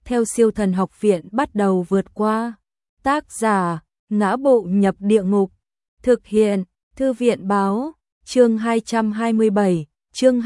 theo Siêu Thần Học Viện bắt đầu vượt qua. Tác giả: Ngã Bộ Nhập Địa Ngục. Thực hiện: Thư viện báo. Chương 227, chương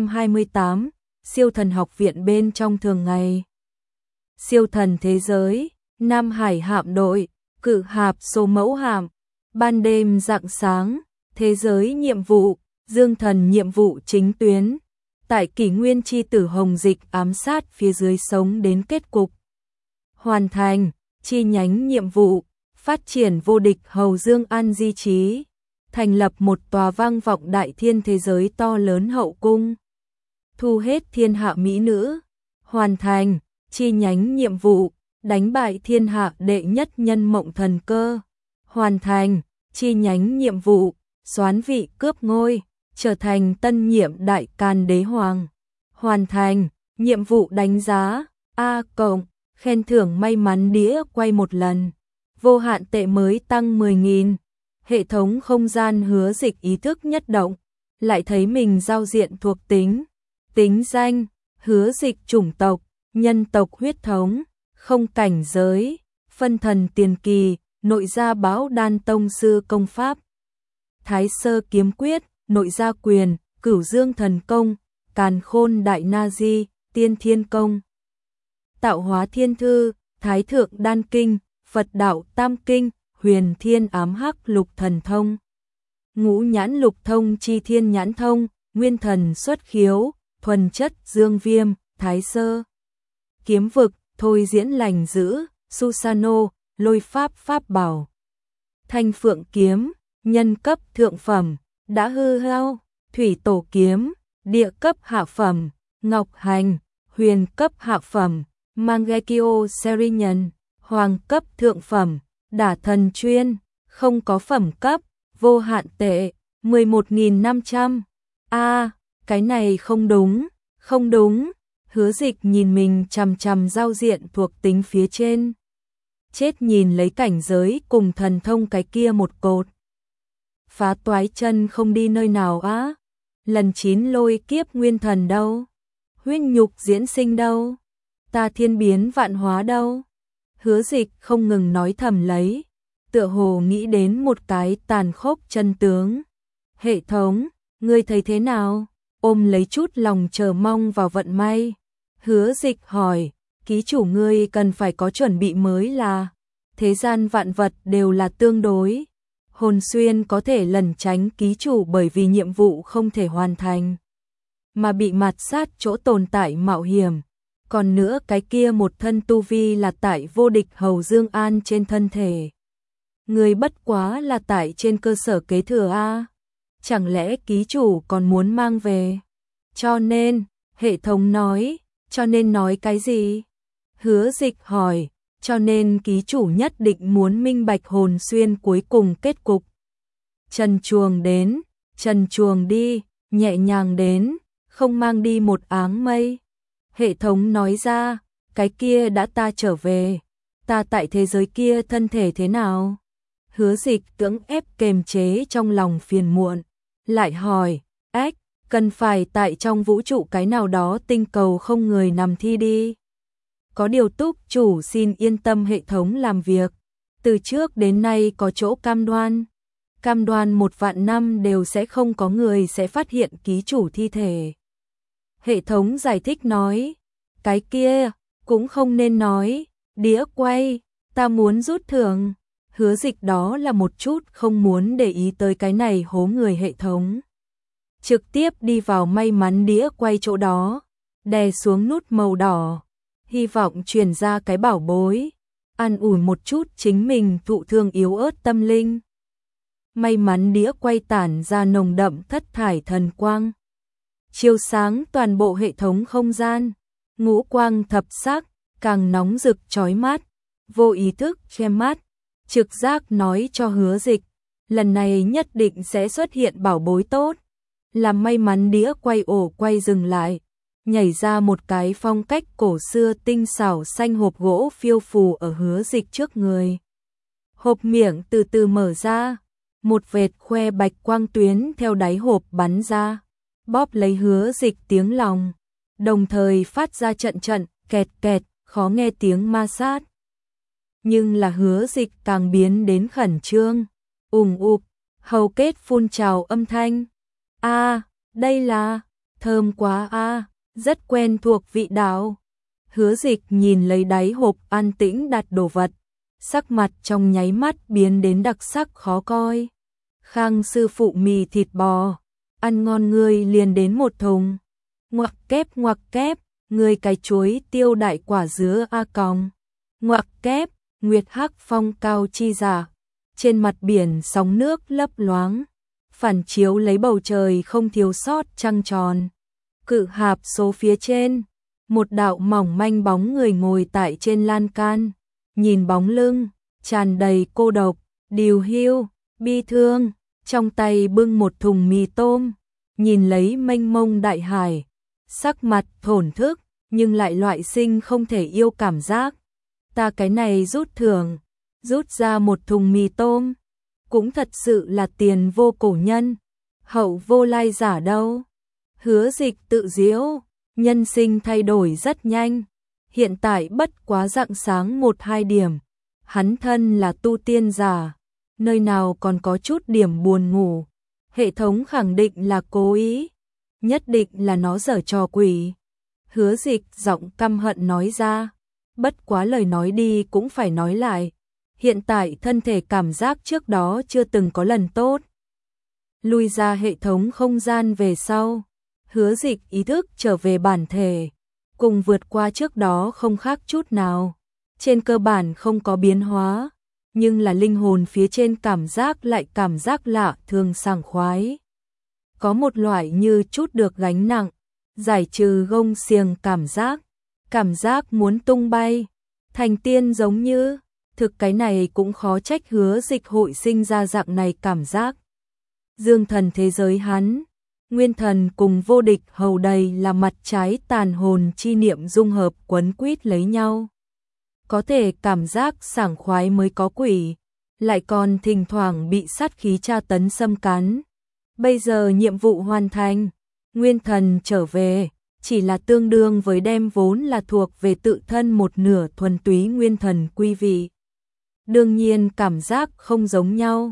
228, Siêu Thần Học Viện bên trong thường ngày. Siêu thần thế giới, Nam Hải hạm đội, Cự Hạp số mẫu hạm. Ban đêm rạng sáng, thế giới nhiệm vụ, Dương Thần nhiệm vụ chính tuyến. Tại kỷ nguyên chi tử Hồng Dịch ám sát phía dưới sống đến kết cục. Hoàn thành, chi nhánh nhiệm vụ, phát triển vô địch Hầu Dương An di trí. Thành lập một tòa vang vọng đại thiên thế giới to lớn hậu cung. Thu hết thiên hạ mỹ nữ. Hoàn thành, chi nhánh nhiệm vụ, đánh bại thiên hạ đệ nhất nhân Mộng Thần Cơ. Hoàn thành, chi nhánh nhiệm vụ, soán vị cướp ngôi, trở thành tân nhiệm đại can đế hoàng. Hoàn thành, nhiệm vụ đánh giá A+, khen thưởng may mắn đĩa quay một lần. Vô hạn tệ mới tăng 10.000. Hệ thống không gian Hứa Dịch ý thức nhất động, lại thấy mình giao diện thuộc tính. Tính danh: Hứa Dịch. Chủng tộc: nhân tộc huyết thống. Không cảnh giới: phân thần tiền kỳ. Nội gia Bão Đan Tông sư công pháp. Thái Sơ kiếm quyết. Nội gia quyền. Cửu Dương thần công. Càn Khôn đại na di. Tiên thiên công. Tạo hóa thiên thư. Thái thượng đan kinh. Phật đạo tam kinh. Huyền thiên ám hắc lục thần thông. Ngũ nhãn lục thông chi thiên nhãn thông. Nguyên thần xuất khiếu. Thuần chất dương viêm. Thái sơ kiếm vực. Thôi diễn lành giữ. Susano. Lôi pháp pháp bảo. Thanh phượng kiếm. Nhân cấp thượng phẩm. Đã hư hao. Thủy tổ kiếm. Địa cấp hạ phẩm. Ngọc hành. Huyền cấp hạ phẩm. Mangekyo Serinhân. Hoàng cấp thượng phẩm. Đả thần chuyên. Không có phẩm cấp. Vô hạn tệ. 11.500. Cái này không đúng. Không đúng. Hứa Dịch nhìn mình chằm chằm giao diện thuộc tính phía trên. Chết nhìn lấy cảnh giới cùng thần thông cái kia một cột. Phá toái chân không đi nơi nào á. Lần 9 lôi kiếp nguyên thần đâu. Huyết nhục diễn sinh đâu. Ta thiên biến vạn hóa đâu. Hứa Dịch không ngừng nói thầm lấy, tựa hồ nghĩ đến một cái tàn khốc chân tướng. Hệ thống, ngươi thấy thế nào? Ôm lấy chút lòng chờ mong vào vận may. Hứa Dịch hỏi, ký chủ ngươi cần phải có chuẩn bị mới là, thế gian vạn vật đều là tương đối. Hồn xuyên có thể lẩn tránh ký chủ bởi vì nhiệm vụ không thể hoàn thành, mà bị mạt sát chỗ tồn tại mạo hiểm. Còn nữa cái kia một thân tu vi là tại vô địch Hầu Dương An trên thân thể. Người bất quá là tại trên cơ sở kế thừa A. Chẳng lẽ ký chủ còn muốn mang về? Cho nên, hệ thống nói, cho nên nói cái gì? Hứa Dịch hỏi, cho nên ký chủ nhất định muốn minh bạch hồn xuyên cuối cùng kết cục. Trần chuồng đến, trần chuồng đi, nhẹ nhàng đến, không mang đi một áng mây. Hệ thống nói ra, cái kia đã ta trở về, ta tại thế giới kia thân thể thế nào? Hứa Dịch cưỡng ép kềm chế trong lòng phiền muộn, lại hỏi, cần phải tại trong vũ trụ cái nào đó tinh cầu không người nằm thi đi. Có điều túc chủ xin yên tâm hệ thống làm việc, từ trước đến nay có chỗ cam đoan 1 vạn năm đều sẽ không có người sẽ phát hiện ký chủ thi thể. Hệ thống giải thích nói, cái kia cũng không nên nói, đĩa quay, ta muốn rút thưởng. Hứa Dịch đó là một chút không muốn để ý tới cái này hố người hệ thống. Trực tiếp đi vào may mắn đĩa quay chỗ đó, đè xuống nút màu đỏ, hy vọng truyền ra cái bảo bối, an ủi một chút chính mình thụ thương yếu ớt tâm linh. May mắn đĩa quay tản ra nồng đậm thất thải thần quang, chiếu sáng toàn bộ hệ thống không gian, ngũ quang thập sắc, càng nóng rực chói mắt, vô ý thức che mắt, trực giác nói cho Hứa Dịch, lần này nhất định sẽ xuất hiện bảo bối tốt. Làm may mắn đĩa quay ổ quay dừng lại, nhảy ra một cái phong cách cổ xưa tinh xảo xanh hộp gỗ phiêu phù ở Hứa Dịch trước người. Hộp miệng từ từ mở ra, một vệt khoe bạch quang tuyến theo đáy hộp bắn ra, bóp lấy Hứa Dịch tiếng lòng, đồng thời phát ra trận kẹt kẹt, khó nghe tiếng ma sát. Nhưng là Hứa Dịch càng biến đến khẩn trương, ùp, hầu kết phun trào âm thanh. A, đây là, thơm quá a, rất quen thuộc vị đạo. Hứa Dịch nhìn lấy đáy hộp an tĩnh đặt đồ vật, sắc mặt trong nháy mắt biến đến đặc sắc khó coi. Khang sư phụ mì thịt bò, ăn ngon ngươi liền đến một thùng. Ngoặc kép, ngươi cái chuối tiêu đại quả dứa a còng. Ngoặc kép, nguyệt hắc phong cao chi giả. Trên mặt biển sóng nước lấp loáng, phản chiếu lấy bầu trời không thiếu sót trăng tròn. Cự hạp số phía trên, một đạo mỏng manh bóng người ngồi tại trên lan can, nhìn bóng lưng, tràn đầy cô độc, điều hiu, bi thương, trong tay bưng một thùng mì tôm, nhìn lấy mênh mông đại hải, sắc mặt thổn thức, nhưng lại loại sinh không thể yêu cảm giác. Ta cái này rút thưởng, rút ra một thùng mì tôm, cũng thật sự là tiền vô cổ nhân, hậu vô lai giả đâu. Hứa Dịch tự giễu, nhân sinh thay đổi rất nhanh, hiện tại bất quá rạng sáng 1-2 điểm, hắn thân là tu tiên giả, nơi nào còn có chút điểm buồn ngủ, hệ thống khẳng định là cố ý, nhất định là nó giở trò quỷ. Hứa Dịch giọng căm hận nói ra, bất quá lời nói đi cũng phải nói lại, hiện tại thân thể cảm giác trước đó chưa từng có lần tốt. Lui ra hệ thống không gian về sau, Hứa Dịch ý thức trở về bản thể, cùng vượt qua trước đó không khác chút nào, trên cơ bản không có biến hóa, nhưng là linh hồn phía trên cảm giác lại cảm giác lạ thường sảng khoái. Có một loại như chút được gánh nặng, giải trừ gông xiềng cảm giác muốn tung bay, thành tiên giống như, thực cái này cũng khó trách Hứa Dịch hội sinh ra dạng này cảm giác. Dương thần thế giới hắn, nguyên thần cùng vô địch hầu đầy là mặt trái tàn hồn chi niệm dung hợp quấn quýt lấy nhau. Có thể cảm giác sảng khoái mới có quỷ, lại còn thỉnh thoảng bị sát khí tra tấn xâm cắn. Bây giờ nhiệm vụ hoàn thành, nguyên thần trở về, chỉ là tương đương với đem vốn là thuộc về tự thân một nửa thuần túy nguyên thần quy vị. Đương nhiên cảm giác không giống nhau.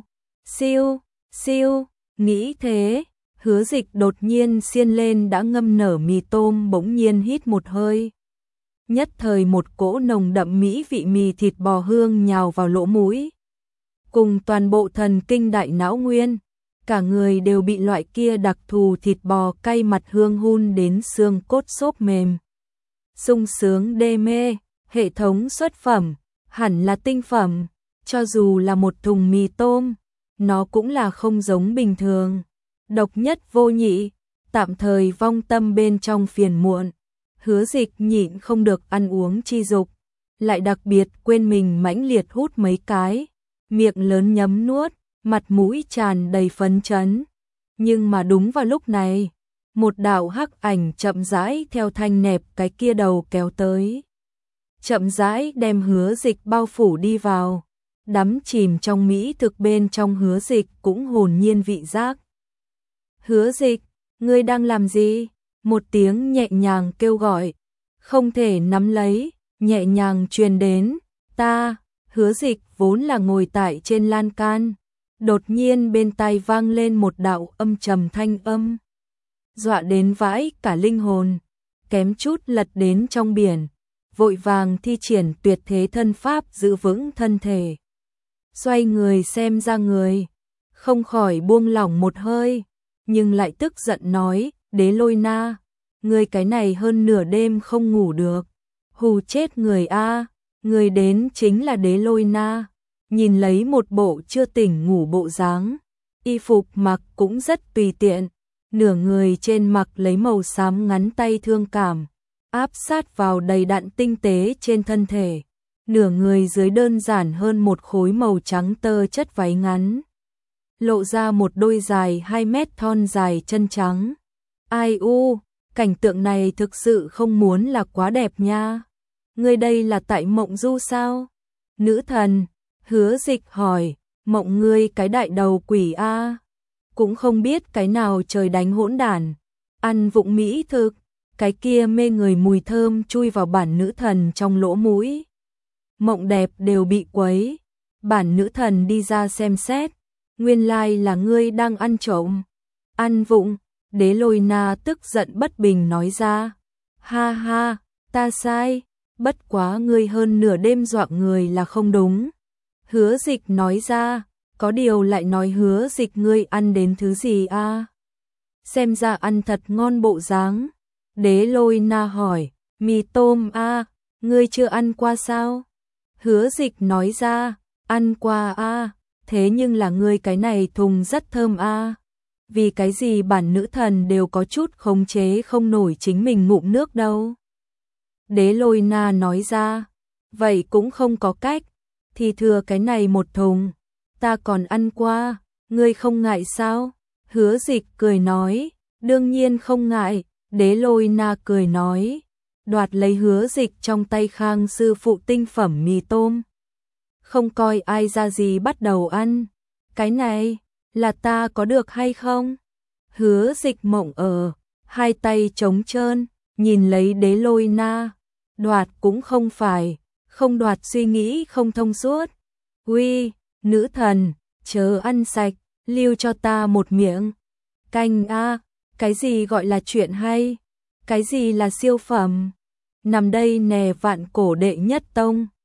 Siêu, nghĩ thế, Hứa Dịch đột nhiên xiên lên đã ngâm nở mì tôm bỗng nhiên hít một hơi. Nhất thời một cỗ nồng đậm mỹ vị mì thịt bò hương nhào vào lỗ mũi. Cùng toàn bộ thần kinh đại não nguyên, cả người đều bị loại kia đặc thù thịt bò cay mặt hương hun đến xương cốt xốp mềm. Sung sướng đê mê, hệ thống xuất phẩm, hẳn là tinh phẩm, cho dù là một thùng mì tôm, nó cũng là không giống bình thường. Độc nhất vô nhị, tạm thời vong tâm bên trong phiền muộn. Hứa Dịch nhịn không được ăn uống chi dục, lại đặc biệt quên mình mãnh liệt hút mấy cái, miệng lớn nhấm nuốt, mặt mũi tràn đầy phấn chấn. Nhưng mà đúng vào lúc này, một đạo hắc ảnh chậm rãi theo thanh nẹp cái kia đầu kéo tới. Chậm rãi đem Hứa Dịch bao phủ đi vào, đắm chìm trong mỹ thực bên trong Hứa Dịch cũng hồn nhiên vị giác. Hứa Dịch, ngươi đang làm gì? Một tiếng nhẹ nhàng kêu gọi, không thể nắm lấy, nhẹ nhàng truyền đến. Ta, Hứa Dịch vốn là ngồi tại trên lan can, đột nhiên bên tai vang lên một đạo âm trầm thanh âm, dọa đến vãi cả linh hồn, kém chút lật đến trong biển, vội vàng thi triển tuyệt thế thân pháp giữ vững thân thể. Xoay người xem ra người, không khỏi buông lỏng một hơi, nhưng lại tức giận nói, Đế Lôi Na, người cái này hơn nửa đêm không ngủ được, hù chết người a, người đến chính là Đế Lôi Na. Nhìn lấy một bộ chưa tỉnh ngủ bộ dáng, y phục mặc cũng rất tùy tiện, nửa người trên mặc lấy màu xám ngắn tay thương cảm, áp sát vào đầy đặn tinh tế trên thân thể, nửa người dưới đơn giản hơn một khối màu trắng tơ chất váy ngắn, lộ ra một đôi dài 2 mét thon dài chân trắng. Ai u, cảnh tượng này thực sự không muốn là quá đẹp nha. Ngươi đây là tại mộng du sao? Nữ thần, Hứa Dịch hỏi, mộng ngươi cái đại đầu quỷ a, cũng không biết cái nào trời đánh hỗn đản, ăn vụng mỹ thực, cái kia mê người mùi thơm chui vào bản nữ thần trong lỗ mũi. Mộng đẹp đều bị quấy, bản nữ thần đi ra xem xét, nguyên lai là ngươi đang ăn trộm, ăn vụng. Đế Lôi Na tức giận bất bình nói ra, ha ha, ta sai, bất quá ngươi hơn nửa đêm dọa người là không đúng. Hứa Dịch nói ra, có điều lại nói Hứa Dịch ngươi ăn đến thứ gì a? Xem ra ăn thật ngon bộ dáng. Đế Lôi Na hỏi, mì tôm a, ngươi chưa ăn qua sao? Hứa Dịch nói ra, ăn qua a, thế nhưng là ngươi cái này thùng rất thơm a. Vì cái gì bản nữ thần đều có chút khống chế không nổi chính mình ngụm nước đâu. Đế Lôi Na nói ra, vậy cũng không có cách, thì thừa cái này một thùng, ta còn ăn qua, ngươi không ngại sao? Hứa Dịch cười nói, đương nhiên không ngại. Đế Lôi Na cười nói, đoạt lấy Hứa Dịch trong tay Khang sư phụ tinh phẩm mì tôm. Không coi ai ra gì bắt đầu ăn, cái này là ta có được hay không? Hứa Dịch mộng hai tay trống trơn, nhìn lấy Đế Lôi Na, đoạt cũng không phải, không đoạt suy nghĩ không thông suốt. Uy, nữ thần, chớ ăn sạch, lưu cho ta một miệng. Canh a, cái gì gọi là chuyện hay? Cái gì là siêu phẩm? Nằm đây nè vạn cổ đệ nhất tông.